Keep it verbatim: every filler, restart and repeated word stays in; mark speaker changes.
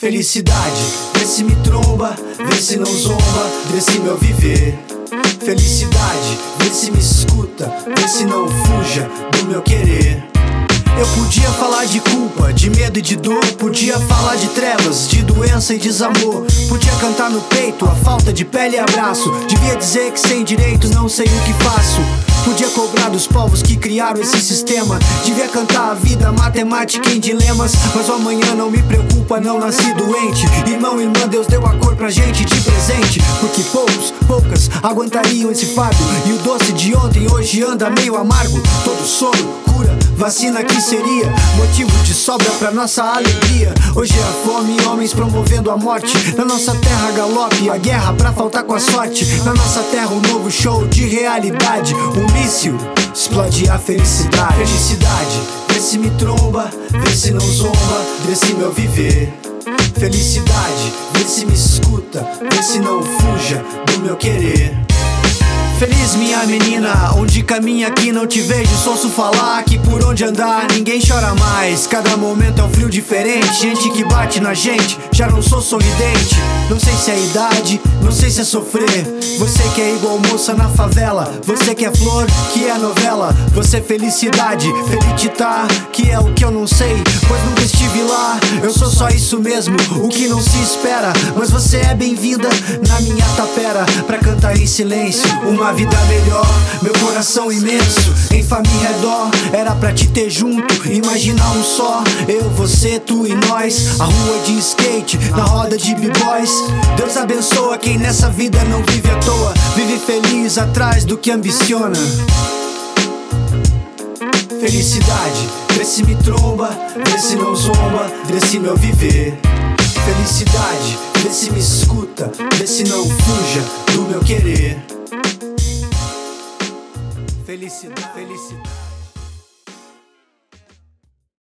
Speaker 1: Felicidade, vê se me tromba, vê se não zomba desse meu viver. Felicidade, vê se me escuta, vê se não fuja do meu querer. Eu podia falar de culpa, de medo e de dor. Podia falar de trevas, de doença e desamor. Podia cantar no peito a falta de pele e abraço. Devia dizer que sem direitos não sei o que faço. Podia cobrar dos povos que criaram esse sistema. Devia cantar a vida, a matemática em dilemas. Mas o amanhã não me preocupa, não nasci doente. Irmão, irmã, Deus deu a cor pra gente de presente. Porque poucos, poucas aguentariam esse fardo. E o doce de ontem hoje anda meio amargo. Todo sono, cura, vacina que seria motivo de sobra pra nossa alegria. Hoje é a fome e homens promovendo a morte. Na nossa terra galope, a guerra pra faltar com a sorte. Na nossa terra um novo show de realidade. Um míssil explode a felicidade. Felicidade, vê se me tromba, vê se não zomba desse meu viver. Felicidade, vê se me escuta, vê se não fuja do meu querer. Feliz minha menina, onde caminha aqui não te vejo. Só ouço falar que por onde andar ninguém chora mais. Cada momento é um frio diferente, gente que bate na gente. Já não sou sorridente, não sei se é idade, não sei se é sofrer. Você que é igual moça na favela, você que é flor, que é novela. Você é felicidade, felicitar, que é o que eu não sei, pois nunca estive lá. Eu sou só isso mesmo, o que não se espera. Mas você é bem-vinda na minha tapera, pra cantar em silêncio uma vida melhor, meu coração imenso. Em família é dó, era pra te ter junto. Imaginar um só, eu, você, tu e nós. A rua de skate, na roda de b-boys. Deus abençoa quem nessa vida não vive à toa. Vive feliz atrás do que ambiciona. Felicidade, vê se me tromba, vê se não zomba desse meu viver. Felicidade, vê se me escuta, vê se não fuja do meu querer. Felicidade, felicidade.